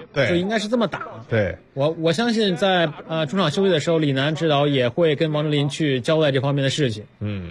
对， 就应该是这么打。 对， 我相信在中场休息的时候，李楠指导也会跟王哲林去交代这方面的事情。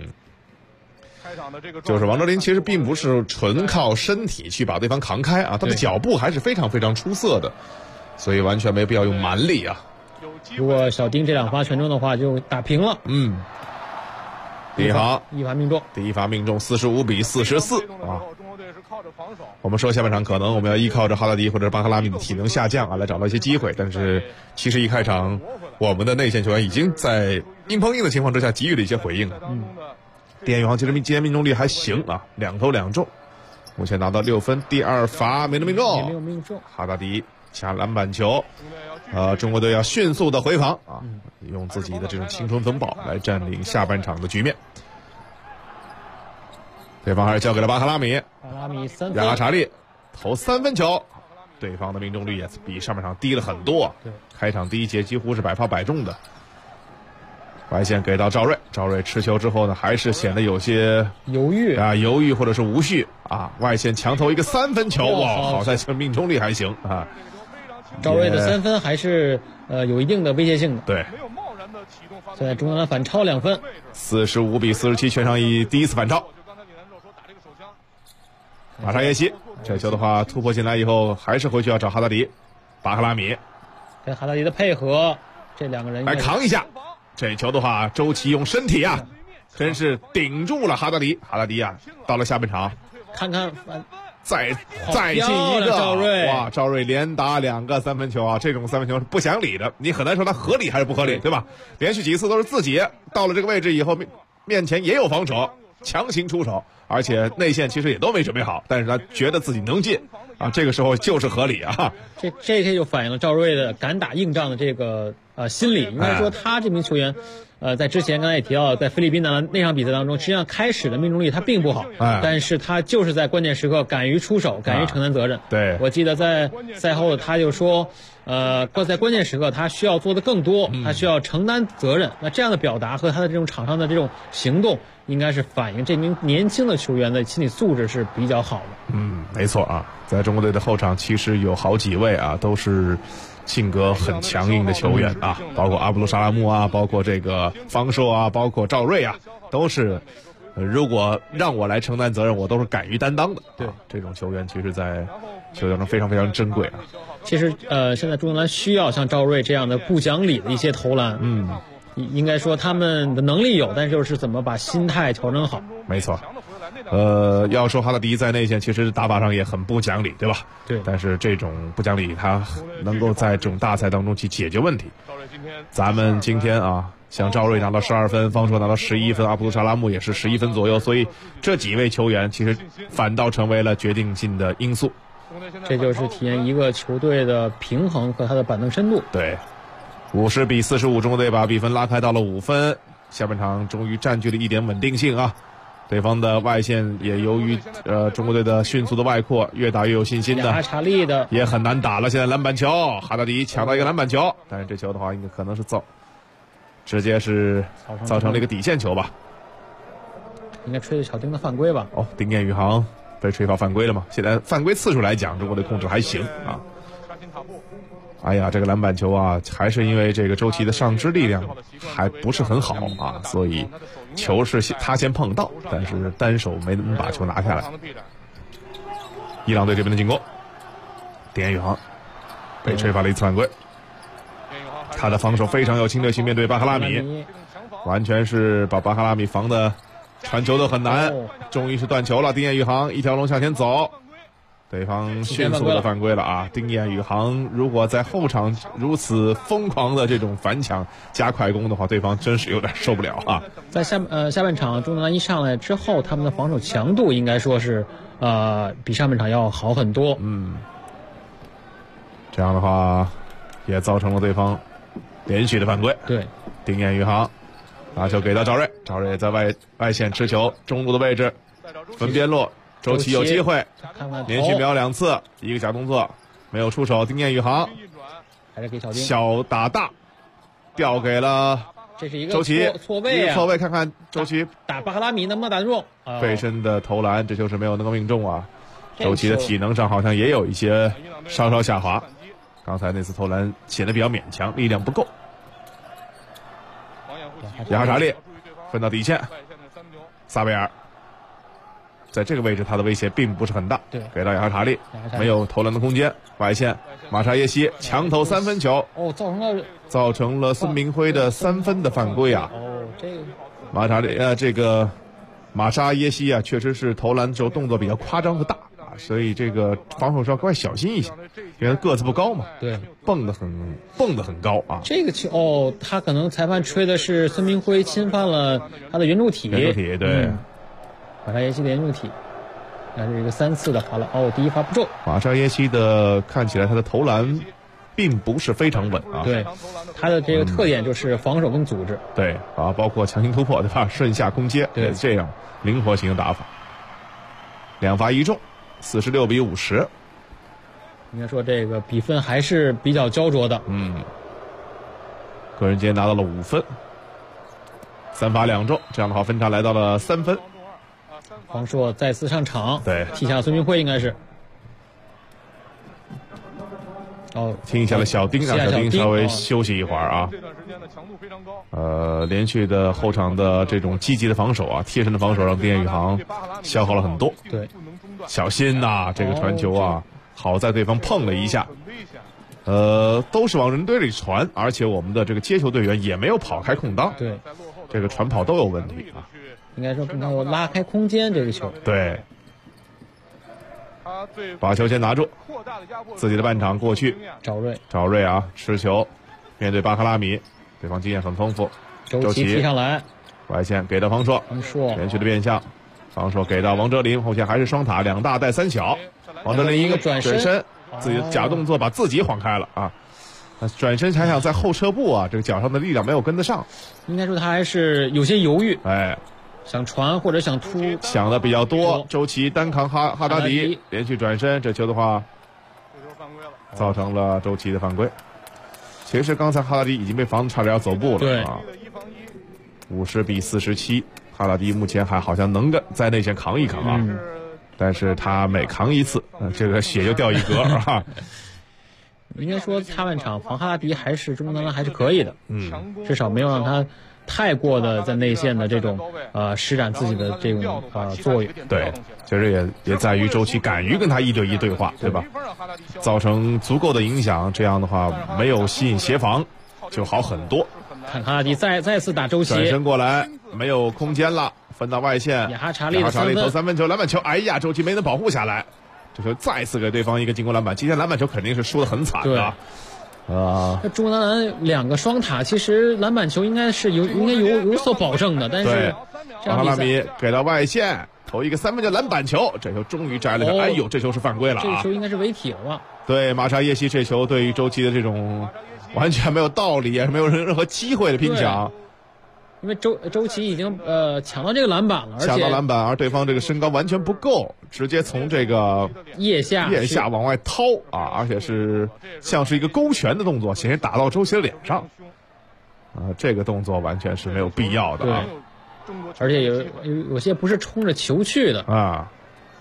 就是王哲林其实并不是纯靠身体去把对方扛开啊，他的脚步还是非常非常出色的，所以完全没必要用蛮力啊。 如果小丁这2发全中的话，就打平了。 第一发命中，45比44啊。我们说下半场可能我们要依靠着哈达迪或者巴克拉米的体能下降啊，来找到一些机会，但是其实一开场我们的内线球员已经在硬碰硬的情况之下给予了一些回应。丁彦雨航其实今天命中率还行啊，2投2中，目前拿到6分。第2罚没能命中， 没有命中。 哈达迪抢篮板球，中国队要迅速的回防啊，用自己的这种青春风暴来占领下半场的局面。对方还是交给了巴克拉米 3分， 亚查利投3分球，对方的命中率也比上半场低了很多。 对， 开场第一节几乎是100发100中的。外线给到赵睿持球之后呢，还是显得有些犹豫或者是无序啊。外线强投一个3分球，哇，好在这命中率还行啊。 赵睿的3分还是有一定的威胁性的。 对， 现在中国队反超2分 ，45比47，全场第一次反超。马沙耶西这球的话突破进来以后，还是回去要找哈达迪，巴克拉米跟哈达迪的配合，这2个人来扛一下。这球的话，周琦用身体啊，真是顶住了哈达迪。哈达迪啊，到了下半场， 看看再进一个，哇！赵睿连打2个3分球啊，这种3分球是不讲理的，你很难说他合理还是不合理，对吧？连续几次都是自己到了这个位置以后，面前也有防守，强行出手，而且内线其实也都没准备好，但是他觉得自己能进啊，这个时候就是合理啊。 这就反映了赵睿的敢打硬仗的这个心理。应该说他这名球员在之前刚才也提到，在菲律宾的那场比赛当中，实际上开始的命中率他并不好，但是他就是在关键时刻敢于出手，敢于承担责任。 对， 我记得在赛后他就说在关键时刻他需要做的更多，他需要承担责任。那这样的表达和他的这种场上的这种行动，应该是反映这名年轻的球员的心理素质是比较好的。 没错啊，在中国队的后场其实有好几位啊，都是性格很强硬的球员啊，包括阿布鲁沙拉木啊，包括这个方硕啊，包括赵睿啊，都是如果让我来承担责任，我都是敢于担当的。 对，这种球员其实在球队中非常非常珍贵啊。 其实现在中国队需要像赵睿这样的不讲理的一些投篮。应该说他们的能力有，但是就是怎么把心态调整好。 没错。要说哈达迪在内线其实打法上也很不讲理，对吧？ 对。 但是这种不讲理他能够在这种大赛当中去解决问题。咱们今天啊，像赵睿拿到12分，方硕拿到11分，阿卜杜沙拉木也是11分左右，所以这几位球员其实反倒成为了决定性的因素。 这就是体验一个球队的平衡和他的板凳深度。 对，50比45，中国队把比分拉开到了5分，下半场终于占据了一点稳定性啊。对方的外线也由于中国队的迅速的外扩，越打越有信心的， 亚查利的也很难打了。现在篮板球，哈达迪抢到一个篮板球，但是这球的话应该可能是直接是造成了一个底线球吧， 应该吹的小丁的犯规吧。 丁彦雨航被吹罚犯规了嘛？现在犯规次数来讲，中国队控制还行啊。哎呀，这个篮板球啊，还是因为这个周琦的上肢力量还不是很好啊，所以球是他先碰到，但是单手没能把球拿下来。伊朗队这边的进攻，丁彦雨航被吹罚了一次犯规，他的防守非常有侵略性，面对巴克拉米，完全是把巴克拉米防的传球都很难。终于是断球了，丁彦雨航一条龙向前走。对方迅速的犯规了啊！丁彦雨航如果在后场如此疯狂的这种反抢加快攻的话，对方真是有点受不了啊！ 在下半场中国队一上来之后，他们的防守强度应该说是比上半场要好很多。 这样的话也造成了对方连续的犯规。 对， 丁彦雨航把球给到赵睿，赵睿在外线持球，中路的位置分边路。周琦有机会，连续瞄2次，一个假动作没有出手。丁彦雨航还是给小丁小打大，掉给了这是一个周琦错位啊！ 错位，看看周琦打巴克拉米能不能打得中？ 背身的投篮，这就是没有能够命中啊！周琦的体能上好像也有一些稍稍下滑。 刚才那次投篮显得比较勉强，力量不够。雅哈查利分到底线，萨贝尔在这个位置他的威胁并不是很大， 对， 给到雅哈查利，没有投篮的空间，外线马沙耶西强投3分球，造成了孙铭徽的3分的犯规啊。 这个马沙耶西啊，确实是投篮时候动作比较夸张和大啊，所以这个防守上该小心一些，因为他个子不高嘛， 对， 蹦得很高啊。 这个球他可能裁判吹的是孙铭徽侵犯了他的圆柱体， 对， 马沙耶西的圆柱体，那是一个3次的罚篮，第一罚不中。 马沙耶西的看起来他的投篮并不是非常稳啊， 对，他的这个特点就是防守跟组织， 对啊，包括强行突破对吧？顺下攻接， 对， 这样灵活型的打法。2罚1中，46比50。 应该说这个比分还是比较焦灼的。 个人今天拿到了5分，3罚2中，这样的话分差来到了3分。 黄硕再次上场， 对， 替下孙铭徽应该是。 听一下了小丁，让小丁稍微休息一会儿啊。 这段时间的强度非常高。 连续的后场的这种积极的防守啊，贴身的防守让滇宇航消耗了很多。 对， 小心呐，这个传球啊，好在对方碰了一下。都是往人堆里传，而且我们的这个接球队员也没有跑开空当。 对， 这个传跑都有问题啊。 应该说没有拉开空间，这个球。 对。把球先拿住，自己的半场过去。赵睿啊，持球面对巴克拉米，对方经验很丰富。 周琦踢上来， 外线给到方硕，连续的变向，方硕给到王哲林，后线还是双塔，2大带3小。王哲林一个转身，自己的假动作把自己晃开了啊！转身还想在后撤步啊，这个脚上的力量没有跟得上。 应该说他还是有些犹豫，想传或者想突， 想的比较多。周琦单扛哈达迪，连续转身，这球的话，造成了周琦的犯规。其实刚才哈达迪已经被防得差点要走步了啊。50比47，哈达迪目前还好像能在内线扛一扛啊，但是他每扛一次，这个血就掉一格啊。 应该说下半场防哈达迪还是中国男篮还是可以的，至少没有让他太过的在内线的这种施展自己的这种作用。 对，其实也在于周琦敢于跟他1对1对话，对吧？造成足够的影响，这样的话没有吸引协防就好很多。 看哈达迪再次打周琦， 转身过来没有空间了，分到外线， 雅哈查利投3分球，篮板球，哎呀，周琦没能保护下来，这球再次给对方一个进攻篮板。今天篮板球肯定是输得很惨的。 中国男篮2个双塔，其实篮板球应该有所保证的，但是巴克拉米给到外线投一个3分球篮板球，这球终于摘了个，哎呦，这球是犯规了啊！ 这球应该是违体了吧？ 对，马沙耶西这球对于周琦的这种完全没有道理，也是没有任何机会的拼抢。 因为周琦已经抢到这个篮板了， 抢到篮板，而对方这个身高完全不够，直接从这个腋下往外掏啊，而且是像是一个勾拳的动作，显然打到周琦的脸上这个动作完全是没有必要的啊， 而且有些不是冲着球去的啊。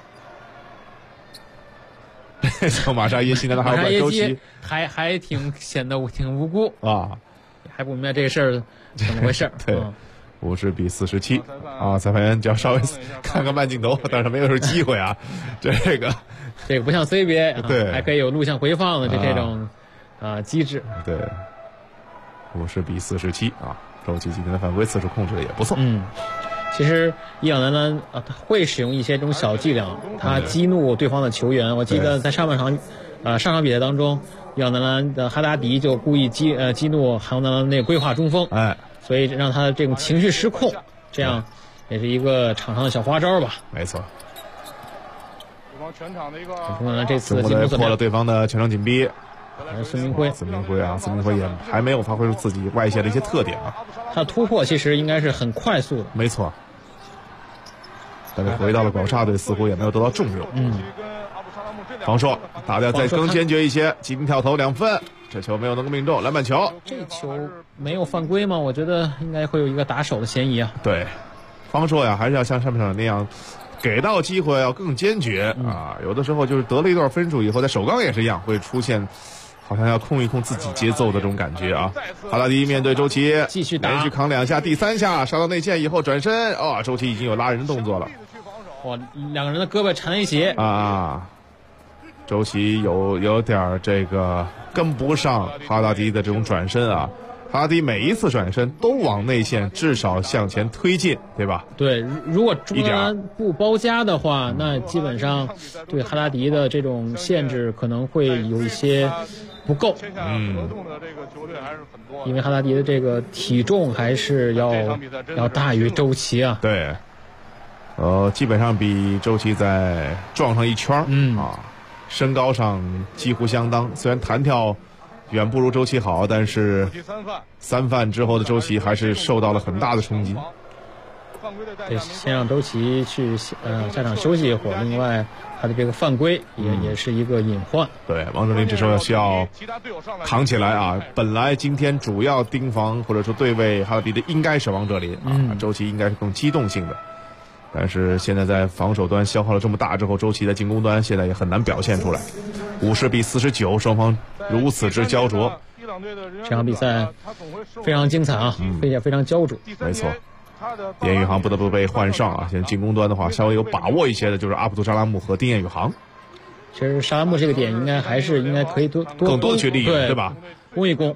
从马沙耶西呢，还有怪周琦， 还显得挺无辜啊， 还不明白这个事儿怎么回事。 对，50比47啊！裁判员只要稍微看看慢镜头，但是没有机会啊。这个不像 CBA， 对， 还可以有录像回放的这种机制。 对，50比47啊！周琦今天的犯规次数控制的也不错。 其实伊朗男篮他会使用一些这种小伎俩，他激怒对方的球员。我记得在上场比赛当中，伊朗男篮的哈达迪就故意激怒韩国男篮那个规划中锋，所以让他这种情绪失控，这样也是一个场上的小花招吧。 没错。 对方全场的一个中国男篮这次进攻破了对方的全场紧逼。 孙铭徽也还没有发挥出自己外线的一些特点啊。 他的突破其实应该是很快速的， 没错。但是回到了广厦队，似乎也没有得到重用。方硕打的再更坚决一些，急停跳投2分，这球没有能够命中，篮板球。 这球没有犯规吗？我觉得应该会有一个打手的嫌疑啊。 对，方硕呀，还是要像上半场那样，给到机会要更坚决啊。有的时候就是得了一段分数以后，在首钢也是一样，会出现好像要控一控自己节奏的这种感觉啊。哈达迪面对周琦， 继续打， 连续扛2下，第3下杀到内线以后转身，周琦已经有拉人的动作了。 哇，两个人的胳膊缠在一起啊！周琦有点这个跟不上哈达迪的这种转身啊。哈达迪每一次转身都往内线至少向前推进，对吧？ 对，如果中国男不包夹的话，那基本上对哈达迪的这种限制可能会有一些不够。因为哈达迪的这个体重还是要大于周琦啊。 对，基本上比周琦再壮上一圈身高上几乎相当，虽然弹跳远不如周琦好，但是3犯之后的周琦还是受到了很大的冲击。 对，先让周琦去下场休息一会儿。另外，他的这个犯规也是一个隐患。 对，王哲林这时候需要扛起来啊！本来今天主要盯防或者说对位哈达迪的应该是王哲林周琦应该是更机动性的。但是现在在防守端消耗了这么大之后，周琦在进攻端现在也很难表现出来。50比49，双方如此之焦灼。 这场比赛非常精彩啊，非常焦灼。 没错，丁彦雨航不得不被换上啊。现在进攻端的话，稍微有把握一些的就是阿卜杜沙拉木和丁彦雨航。 其实沙拉木这个点应该可以更多的去利用，对吧？ 攻一攻。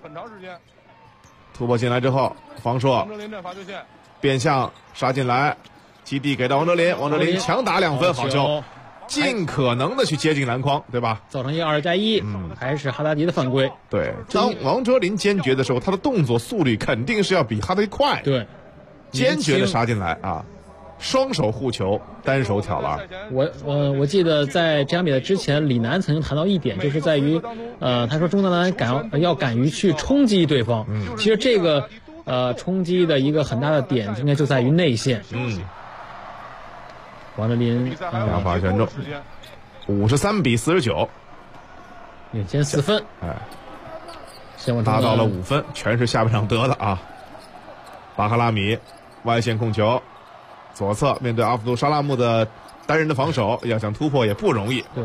突破进来之后，防硕变向杀进来。基地给到王哲林，王哲林强打2分，好球，尽可能的去接近篮筐，对吧？ 造成一个2+1，还是哈达迪的犯规。 对，当王哲林坚决的时候，他的动作速率肯定是要比哈达迪快。 对， 坚决的杀进来啊，双手护球，单手挑篮。 我记得在这场比赛之前，李楠曾经谈到一点，就是在于，他说中国男篮要敢于去冲击对方。其实这个冲击的一个很大的点，应该就在于内线。王哲林两罚全中，53比49， 领先4分。 达到了5分，全是下半场得的啊。巴哈拉米外线控球，左侧面对阿卜杜沙拉木的单人的防守，要想突破也不容易。 对，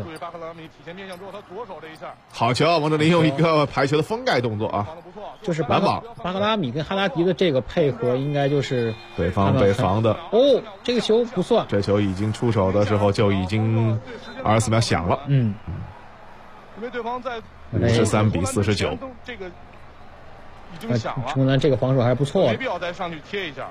好球，王哲林用一个排球的封盖动作啊， 就是巴哈拉米跟哈达迪的这个配合，应该就是对方被防的。 这个球不算， 这球已经出手的时候就已经24秒响了。 因为对方在 53比49， 这个已经响了。 中国男这个防守还是不错的， 没必要再上去贴一下。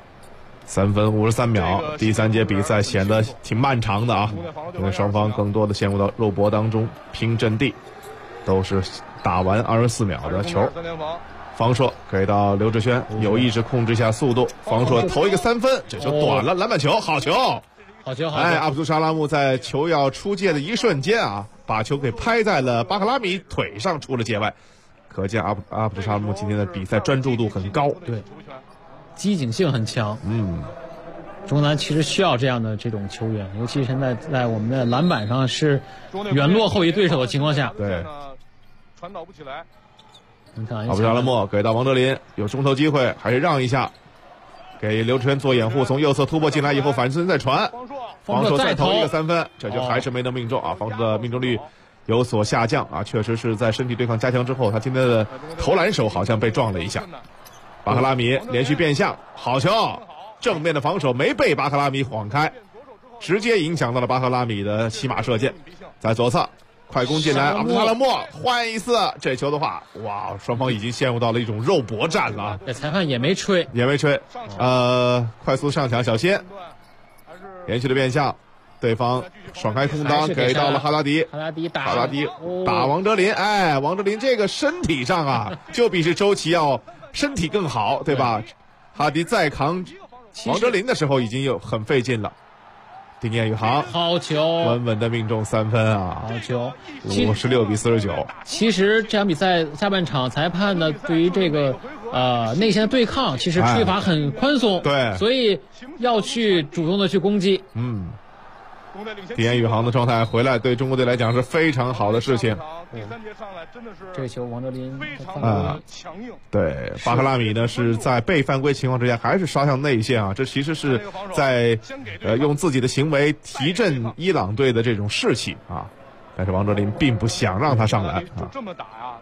3分53秒，第3节比赛显得挺漫长的啊，因为双方更多的陷入到肉搏当中，拼阵地，都是打完24秒的球。方硕给到刘志轩，有意识控制一下速度，方硕投一个3分，这球短了，篮板球，好球！阿卜杜沙拉木在球要出界的一瞬间啊，把球给拍在了巴克拉米腿上，出了界外，可见阿卜杜沙拉木今天的比赛专注度很高。 对。机警性很强，中国男其实需要这样的这种球员，尤其现在在我们的篮板上是远落后于对手的情况下， 对， 传导不起来。 阿卜杜沙拉木给到王哲林，有中投机会，还是让一下，给刘志轩做掩护，从右侧突破进来以后反身再传，方硕再投一个3分，这就还是没能命中啊，方硕的命中率有所下降啊，确实是在身体对抗加强之后，他今天的投篮手好像被撞了一下。巴克拉米连续变向，好球！正面的防守没被巴克拉米晃开，直接影响到了巴克拉米的骑马射箭。在左侧快攻进来，阿卜杜沙拉木换一次，这球的话，哇，双方已经陷入到了一种肉搏战了。 这裁判也没吹， 快速上抢，小心！连续的变向，对方爽开空当给到了哈达迪，哈达迪打王哲林，王哲林这个身体上啊，就比是周琦要身体更好，对吧？哈迪再扛王哲林的时候已经有很费劲了。丁彦雨航好球， 稳稳的命中3分啊！ 好球 ，56比49。 其实这场比赛下半场裁判呢，对于这个内线的对抗，其实吹罚很宽松， 对， 所以要去主动的去攻击。 丁彦雨航的状态回来，对中国队来讲是非常好的事情。 第3节上来真的是这个球王哲林非常的强硬。 对，巴克拉米呢是在被犯规情况之下还是杀向内线啊，这其实是在用自己的行为提振伊朗队的这种士气啊。但是王哲林并不想让他上篮啊。 就这么打呀，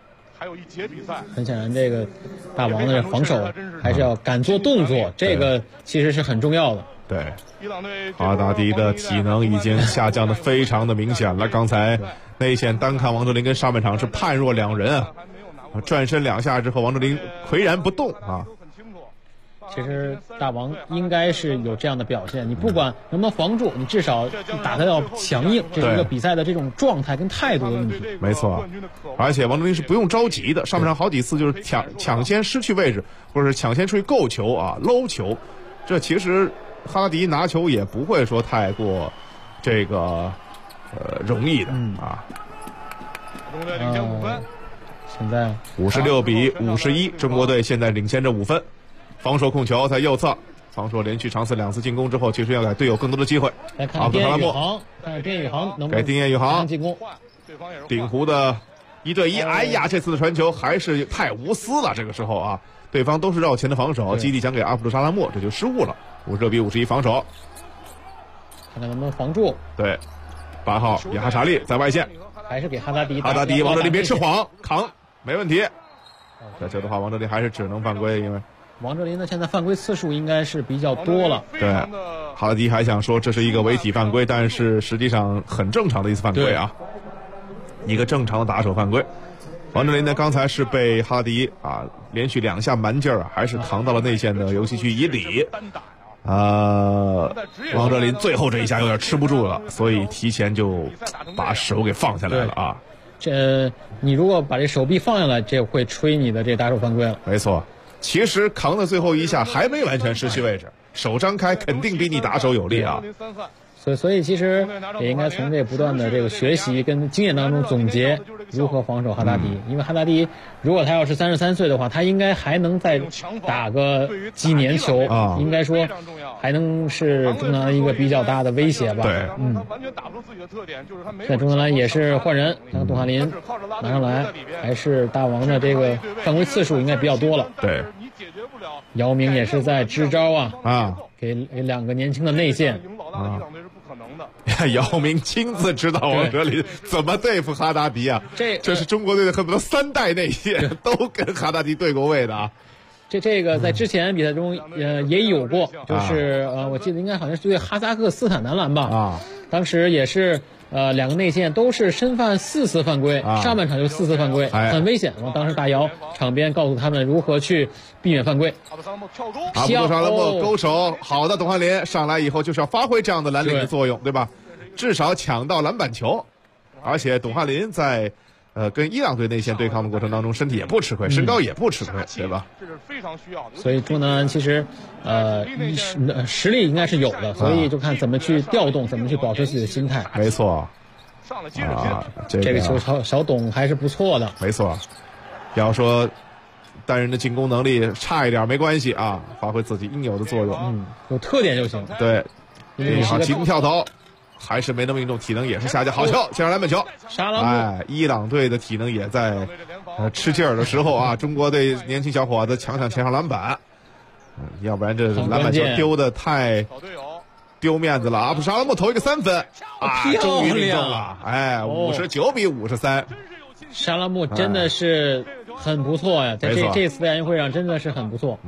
还有一节比赛。 很显然，这个大王的防守还是要敢做动作，这个其实是很重要的。 对，哈达迪的体能已经下降的非常的明显了。刚才内线单看王哲林跟上半场是判若两人啊，转身2下之后，王哲林岿然不动啊。 其实大王应该是有这样的表现，你不管能不能防住，你至少打得要强硬，这是一个比赛的这种状态跟态度的问题。 没错，而且王哲林是不用着急的，上半场好几次就是抢先失去位置，或者是抢先出去够球啊，搂球，这其实哈达迪拿球也不会说太过这个容易的啊。 中国队领先5分， 现在 56比51，中国队现在领先着5分。防守控球在右侧，防守连续尝试2次进攻之后，其实要给队友更多的机会。 来看丁彦雨航，看丁彦雨航能不能给丁彦雨航进攻。 鼎湖的1对1，哎呀，这次的传球还是太无私了。这个时候啊，对方都是绕前的防守，基地想给阿卜杜沙拉莫，这就失误了。56比51防守， 看看能不能防住。 对，8号亚哈查利在外线， 还是给哈达迪。 哈达迪，王哲林别吃晃，扛，没问题。这球的话，王哲林还是只能犯规，因为王哲林呢，现在犯规次数应该是比较多了。 对，哈达迪还想说这是一个违体犯规，但是实际上很正常的一次犯规啊，一个正常的打手犯规。王哲林呢，刚才是被哈达迪啊连续2下蛮劲儿，还是扛到了内线的游戏区以里。王哲林最后这一下有点吃不住了，所以提前就把手给放下来了啊。 你如果把这手臂放下来，这会吹你的这打手犯规了。 没错。其实扛的最后一下还没完全失去位置，手张开肯定比你打手有力啊。 所以其实也应该从这不断的这个学习跟经验当中总结如何防守哈达迪，因为哈达迪如果他要是33岁的话，他应该还能再打个几年球啊，应该说还能是中南一个比较大的威胁吧。 对， 现在中南篮也是换人，让董翰林拿上来，还是大王的这个犯规次数应该比较多了。 对， 姚明也是在支招啊，给2个年轻的内线啊。 姚明亲自指导王哲林怎么对付哈达迪啊！这是中国队的恨不得3代内线都跟哈达迪对过位的啊！ 这个在之前比赛中也有过，就是我记得应该好像是对哈萨克斯坦男篮吧啊，当时也是2个内线都是身犯4次犯规，上半场就4次犯规，很危险。当时大姚场边告诉他们如何去避免犯规。 阿卜杜沙拉莫勾手，好的，董翰林上来以后就是要发挥这样的蓝领的作用，对吧？至少抢到篮板球，而且董翰林在跟伊朗队内线对抗的过程当中，身体也不吃亏，身高也不吃亏，对吧？ 这是非常需要的。 所以中南其实实力应该是有的，所以就看怎么去调动，怎么去保持自己的心态。 没错， 上了接着接， 这个球小董还是不错的。 没错，要说单人的进攻能力差一点没关系啊，发挥自己应有的作用， 有特点就行。 对，好，起步跳投。还是没能命中，体能也是下降。好球，先上篮板球。伊朗队的体能也在吃劲儿的时候啊，中国队年轻小伙子抢前上篮板，要不然这篮板球丢的太丢面子了。阿卜杜沙拉莫投一个3分啊，终于命中了！59比53， 沙拉莫真的是很不错呀，在这次的亚运会上真的是很不错。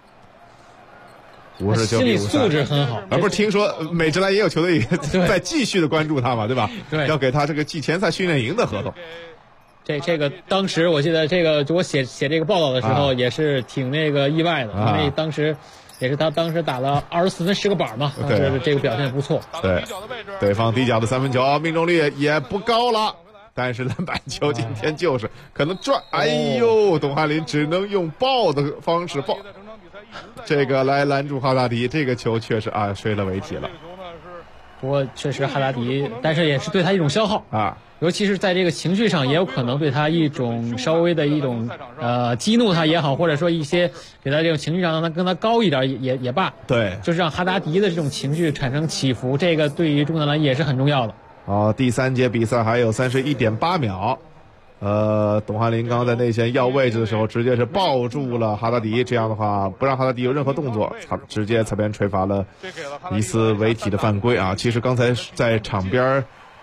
心理素质很好， 不是听说美职篮也有球队在继续的关注他嘛，对吧？ 对， 要给他这个季前赛训练营的合同。 这个当时我记得这个就我写这个报道的时候也是挺那个意外的，因为当时也是他当时打了24分10个板嘛，这个表现不错。 对，对方底角的3分球命中率也不高了，但是篮板球今天就是可能转，哎呦，董翰林只能用抱的方式抱。这个来拦住哈达迪，这个球确实啊吹了违体了。 不过确实哈达迪，但是也是对他一种消耗啊，尤其是在这个情绪上，也有可能对他一种稍微的一种激怒他也好，或者说一些给他这种情绪上让他跟他高一点也罢。对，就是让哈达迪的这种情绪产生起伏，这个对于中国篮也是很重要的。 第3节比赛还有31.8秒。董翰林刚在内线要位置的时候，直接是抱住了哈达迪，这样的话不让哈达迪有任何动作，他直接裁判吹罚了疑似违体的犯规啊！其实刚才在场边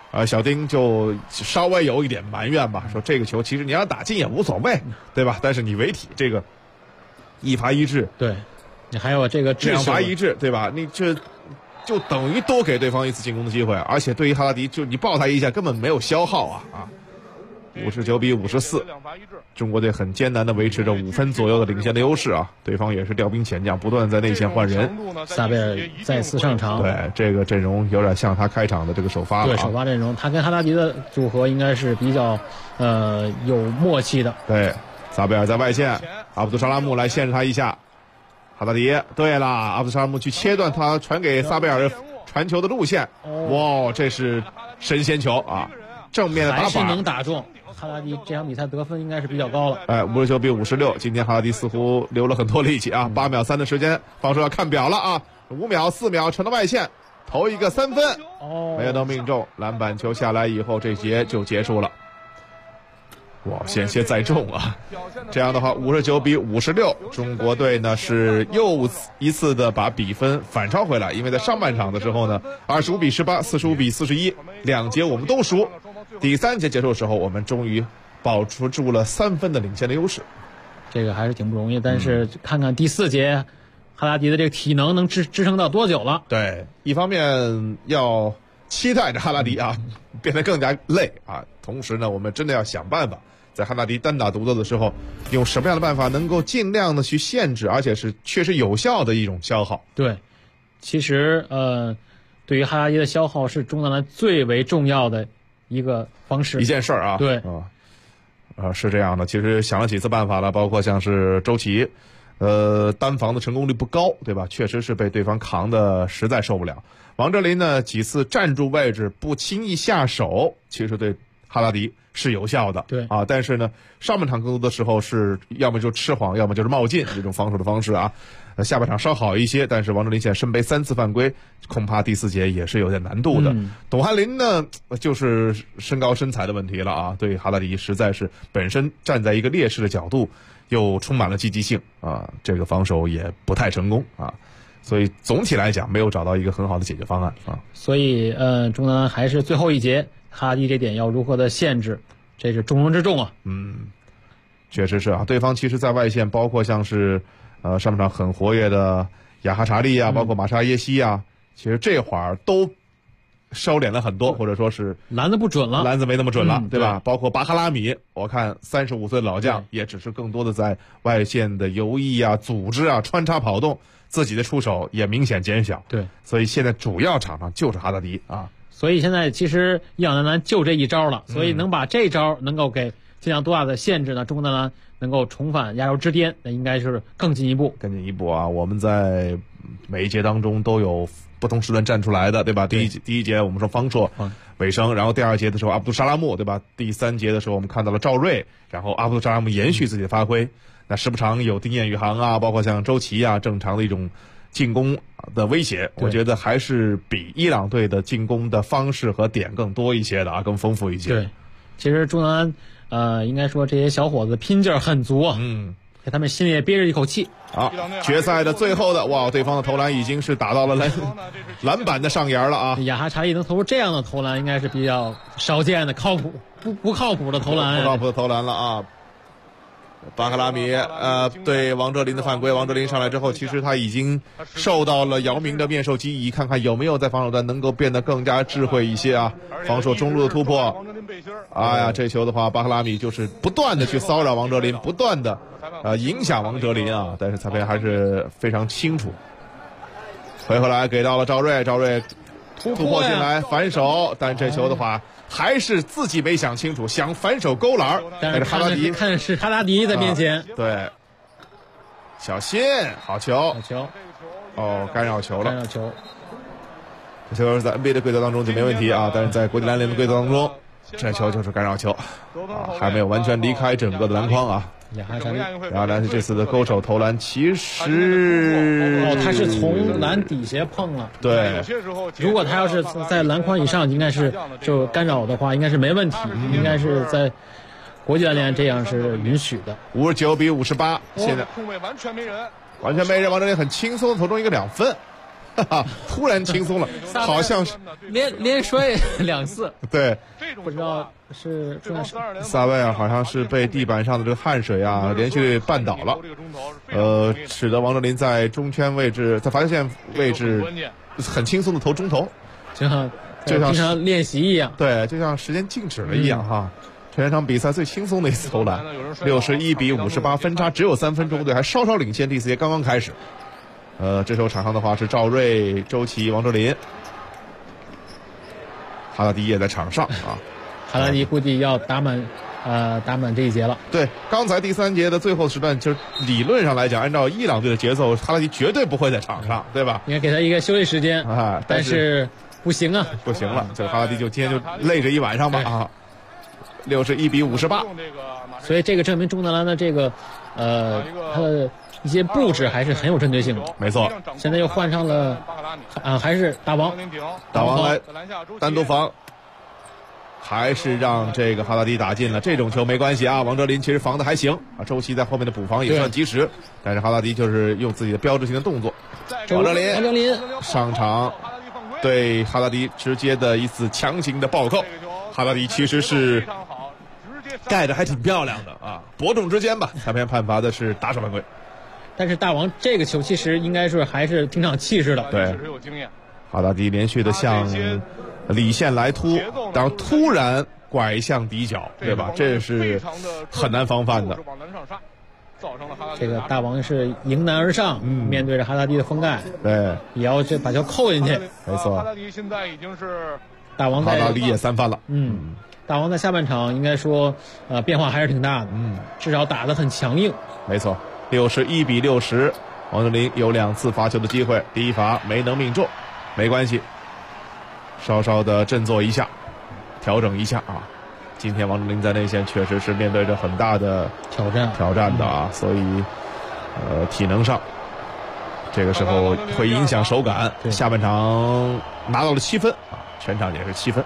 小丁就稍微有一点埋怨吧，说这个球其实你要打进也无所谓，对吧？但是你违体这个一罚一掷， 对，你还有这个 2罚1掷，对吧？你这就等于多给对方一次进攻的机会，而且对于哈拉迪，就你抱他一下根本没有消耗啊。59比54，中国队很艰难的维持着5分左右的领先的优势啊。对方也是调兵遣将，不断在内线换人。 萨贝尔再次上场， 对，这个阵容有点像他开场的这个首发了、啊。 对，首发阵容，他跟哈达迪的组合应该是比较有默契的。 对，萨贝尔在外线，阿卜杜沙拉木来限制他一下。哈达迪，对了，阿卜杜沙拉木去切断他传给萨贝尔传球的路线。哇，这是神仙球啊！正面的打法还是能打中。哈达迪这场比赛得分应该是比较高了 ，59比56。今天哈达迪似乎留了很多力气啊，8秒3的时间，防守要看表了啊，5秒4秒传到外线，投一个3分，没有能命中，篮板球下来以后，这节就结束了。哇，险些再中啊！这样的话，59比56，中国队呢是又一次的把比分反超回来，因为在上半场的时候呢，25比18、45比41，两节我们都输。第3节结束的时候，我们终于保持住了3分的领先的优势， 这个还是挺不容易。但是看看第4节，哈达迪的这个体能能支撑到多久了？ 对，一方面要期待着哈达迪啊变得更加累啊，同时呢，我们真的要想办法，在哈达迪单打独斗的时候，用什么样的办法能够尽量的去限制，而且是确实有效的一种消耗。 对，其实对于哈达迪的消耗是中南篮最为重要的一个方式， 一件事儿啊。 对， 是这样的。其实想了几次办法了，包括像是周琦，单防的成功率不高，对吧？确实是被对方扛的实在受不了。王哲林呢，几次站住位置不轻易下手，其实对哈达迪是有效的。 对啊，但是呢，上半场更多的时候是要么就吃谎，要么就是冒进这种防守的方式啊。下半场稍好一些，但是王哲林现在身背3次犯规，恐怕第4节也是有点难度的。董翰林呢，就是身高身材的问题了啊，对哈达迪实在是本身站在一个劣势的角度，又充满了积极性啊，这个防守也不太成功啊，所以总体来讲没有找到一个很好的解决方案啊。 所以中南还是最后一节，哈达迪这点要如何的限制，这是重中之重啊。 确实是啊，对方其实在外线，包括像是上半场很活跃的雅哈查利啊，包括马沙耶西啊，其实这会儿都收敛了很多，或者说是篮子不准了， 篮子没那么准了，对吧？ 对， 包括巴哈拉米，我看35岁的老将也只是更多的在外线的游弋啊、组织啊、穿插跑动，自己的出手也明显减小。 对， 所以现在主要场上就是哈达迪啊。 所以现在其实伊朗男篮就这一招了，所以能把这招能够给尽量多大的限制呢？中国男篮能够重返亚洲之巅，那应该是更进一步啊！我们在每一节当中都有不同时段站出来的，对吧？第一节我们说方硕尾声，然后第2节的时候阿卜杜沙拉木，对吧？第3节的时候我们看到了赵睿，然后阿卜杜沙拉木延续自己的发挥，那时不常有丁彦雨航啊，包括像周琦啊，正常的一种进攻的威胁，我觉得还是比伊朗队的进攻的方式和点更多一些的啊，更丰富一些。 对，其实中南应该说这些小伙子拼劲儿很足啊，给他们心里也憋着一口气。 好，决赛的最后的哇，对方的投篮已经是打到了篮板的上沿了啊！ 雅哈查利能投出这样的投篮，应该是比较少见的，不靠谱的投篮， 不靠谱的投篮了啊！巴克拉米对王哲林的犯规，王哲林上来之后，其实他已经受到了姚明的面授机宜，看看有没有在防守端能够变得更加智慧一些啊！防守中路的突破，哎呀，这球的话，巴克拉米就是不断的去骚扰王哲林，不断的影响王哲林啊，但是裁判还是非常清楚。回来给到了赵睿，赵睿突破进来反手，但这球的话还是自己没想清楚，想反手勾篮， 但是哈达迪看是哈达迪在面前， 对，小心，好球，干扰球了，这球在 NBA 的规则当中就没问题啊，但是在国际篮联的规则当中，这球就是干扰球啊，还没有完全离开整个的篮筐啊。 雅哈查利， 然后但是这次的勾手投篮其实他是从篮底下碰了， 对， 如果他要是在篮筐以上，应该是就干扰的话，应该是没问题，应该是在国际篮联这样是允许的。 59比58，现在空位完全没人， 王哲林很轻松投中一个2分， 突然轻松了，好像是连摔2次。 对， 不知道是萨维尔好像是被地板上的这个汗水啊连续绊倒了，使得王哲林在中圈位置，在罚球线位置很轻松的投中投， 就像平常练习一样。 对，就像时间静止了一样哈。全场比赛最轻松的一次投篮，61比58，分差只有3分，中国队还稍稍领先，第4节刚刚开始。这时候场上的话是赵睿、周琦、王哲林，哈达迪也在场上啊。 哈达迪估计要打满这一节了。 对，刚才第3节的最后时段，就是理论上来讲，按照伊朗队的节奏，哈达迪绝对不会在场上，对吧？ 应该给他一个休息时间啊， 但是不行啊， 不行了，这个哈达迪就今天就累着一晚上吧啊。61比58， 所以这个证明中德兰的这个他的一些布置还是很有针对性的。 没错， 现在又换上了还是大王来单独防，还是让这个哈达迪打进了。这种球没关系啊，王哲林其实防的还行啊，周琦在后面的补防也算及时，但是哈达迪就是用自己的标志性的动作，王哲林上场对哈达迪直接的一次强行的暴扣。哈达迪其实是盖的还挺漂亮的啊，伯仲之间吧。裁判判罚的是打手犯规， 但是大王这个球其实应该是还是挺长气势的。 对，哈达迪连续的向里线来突，然后突然拐向底角，对吧？这是很难防范的。 这个大王是迎难而上，面对着哈达迪的封盖， 对， 也要把球扣进去。 没错， 哈达迪现在已经是哈达迪也3犯了。 大王在下半场应该说变化还是挺大的，至少打得很强硬。 没错，61比60，王哲林有2次罚球的机会，第一罚没能命中，没关系，稍稍的振作一下，调整一下啊。今天王哲林在内线确实是面对着很大的挑战的啊，所以体能上这个时候会影响手感。下半场拿到了7分啊，全场也是7分。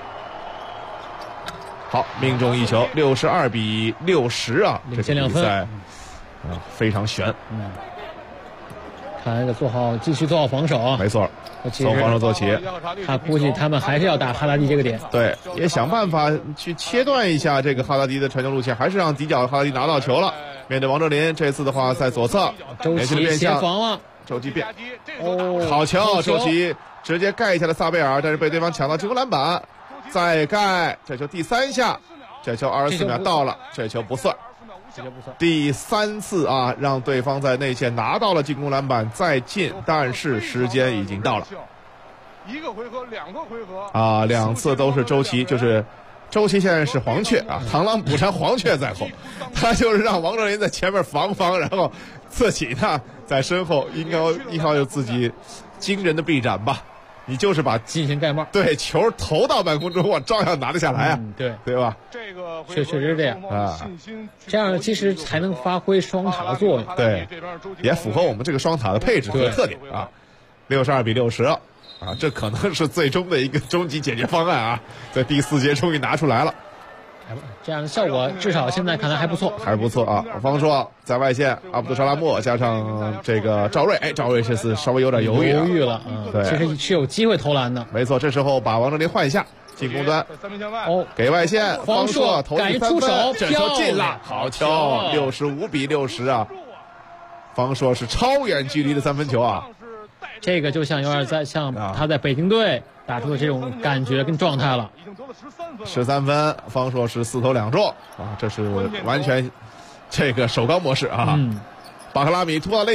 好，命中一球，62比60啊， 领先2分， 非常悬。 看来得继续做好防守啊。 没错，从防守做起。 他估计他们还是要打哈达迪这个点。 对，也想办法去切断一下这个哈达迪的传球路线，还是让底角哈达迪拿到球了。面对王哲林，这次的话在左侧， 周琦先防了， 周琦变，好球，周琦直接盖下了萨贝尔，但是被对方抢到进攻篮板。再盖，这球第3下，这球24秒到了，这球不算。第3次啊，让对方在内线拿到了进攻篮板再进，但是时间已经到了。 1个回合2个回合啊，2次都是周琦，就是周琦现在是黄雀啊，螳螂捕蝉，黄雀在后，他就是让王哲林在前面防，然后自己呢在身后依靠有自己惊人的臂展吧。你就是把进行盖帽， 对，球投到半空中，我照样拿得下来啊，对吧？ 这个确实是这样啊， 这样其实才能发挥双塔的作用， 对，也符合我们这个双塔的配置和特点啊。62比60啊，这可能是最终的一个终极解决方案啊，在第4节终于拿出来了。 这样的效果至少现在看来还不错， 啊。方硕在外线，阿卜杜沙拉莫加上这个赵睿，赵睿这次稍微有点犹豫了，对， 其实是有机会投篮的。 没错，这时候把王哲林换下，进攻端，给外线，方硕投第3分，这球进了，好球，65比60啊！方硕是超远距离的3分球啊， 这个就像有点像他在北京队打出的这种感觉跟状态了。 13分，方硕是4投2中啊，这是完全这个首钢模式啊。巴克拉米突到内